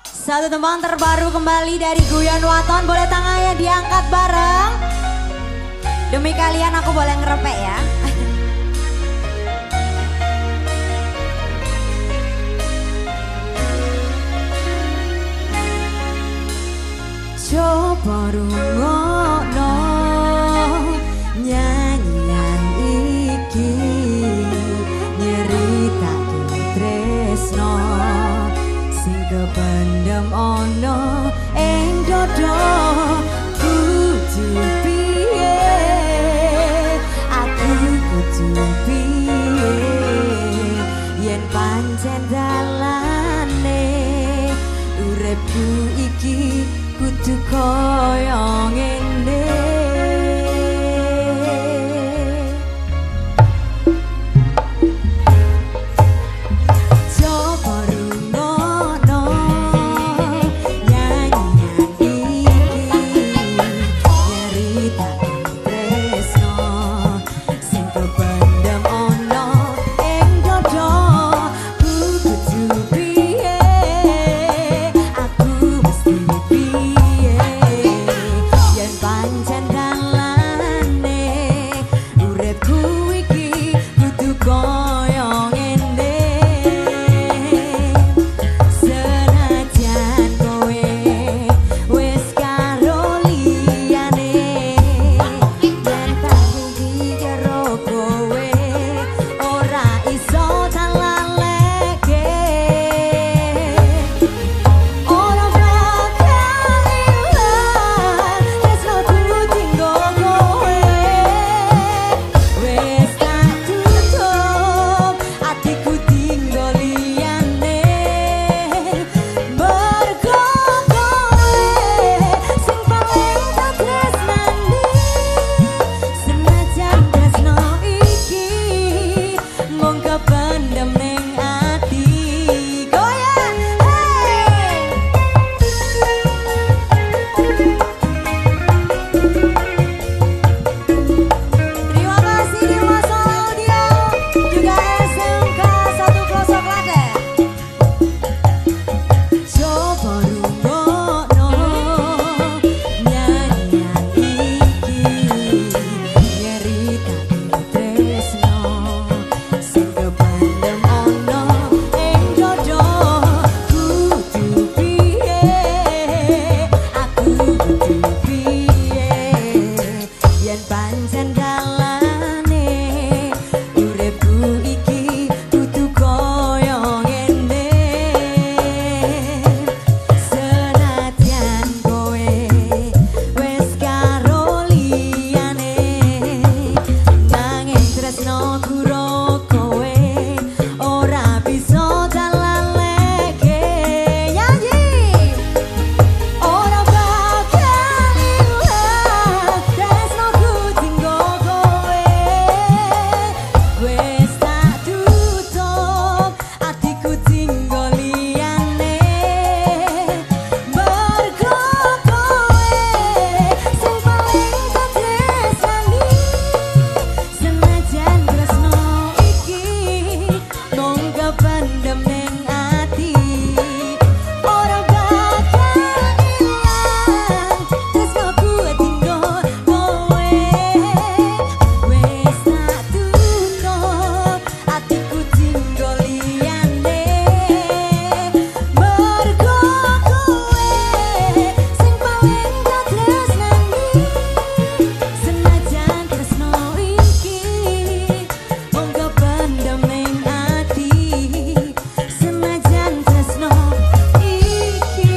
Satu teman terbaru kembali dari Guyon Waton. Boleh tangannya diangkat bareng. Demi kalian aku boleh ngerepek ya. Coba rungokno nyanyian iki, nyeritake tresno sing kependem ono ing dodo. Kudu piye, aku kudu piye, yen pancen dalane uripku iki kudu koyo ngene. Coba rungokno nyanyian iki, nyeritake tresno sing kependem ono ing dodo. Kudu piye, aku mesti piye, yen pancen dalane uripku iki kudu koyo ngene. Senajan kowe wis karo liyane, yen tak dikira kowe ora iso talaleke. Ora bakal ilang tresnoku tinggo kowe, wis tak tutup atiku tinggo liyane. Mergo kowe sing paling tak tresnani, senajan tresno iki mung kependem ning ati. Goyang, hey! Terima kasih di Mas Audio, juga SMK 1 Pelosok Klaten. Coba rungokno nyanyian iki, nyeritake tresno sing kependem ono ing dodo. Kudu piye, aku kudu piye, yen pancen dalane uripku iki kudu koyo ngene. Senajan kowe wis karo liyane, nanging tresnoku karo kowe ora bisa talaleke. Nyanyi! Ora bakal ilang tresnoku tinggo kowe, wis tak tutup atiku tinggo liyane. Mergo kowe sing paling tak tresnani, senajan tresno iki mung kependem ning ati. Ora bakal ilang tresnoku tinggo kowe, wis tak tutup atiku tinggo liyane. Mergo kowe sing paling tak tresnani, senajan tresno iki mung kependem ning ati, senajan tresno iki.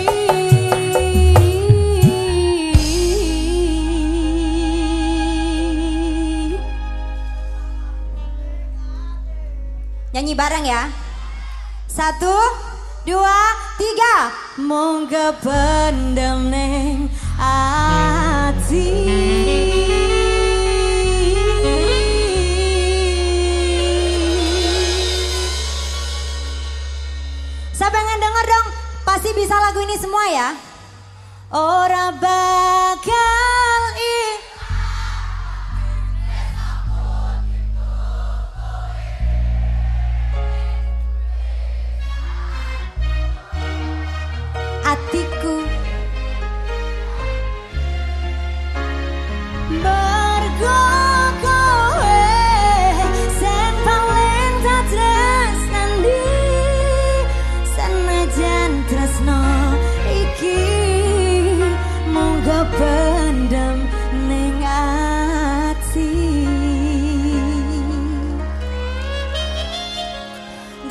Nyanyi bareng ya. 1, 2, 3. Mung kependem ning ati. Saya pengen denger dong, pasti bisa lagu ini semua ya. Ora bakal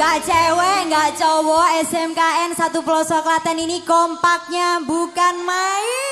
Gak cewek, gak cowok, SMKN 1 Pelosok Klaten ini kompaknya bukan main.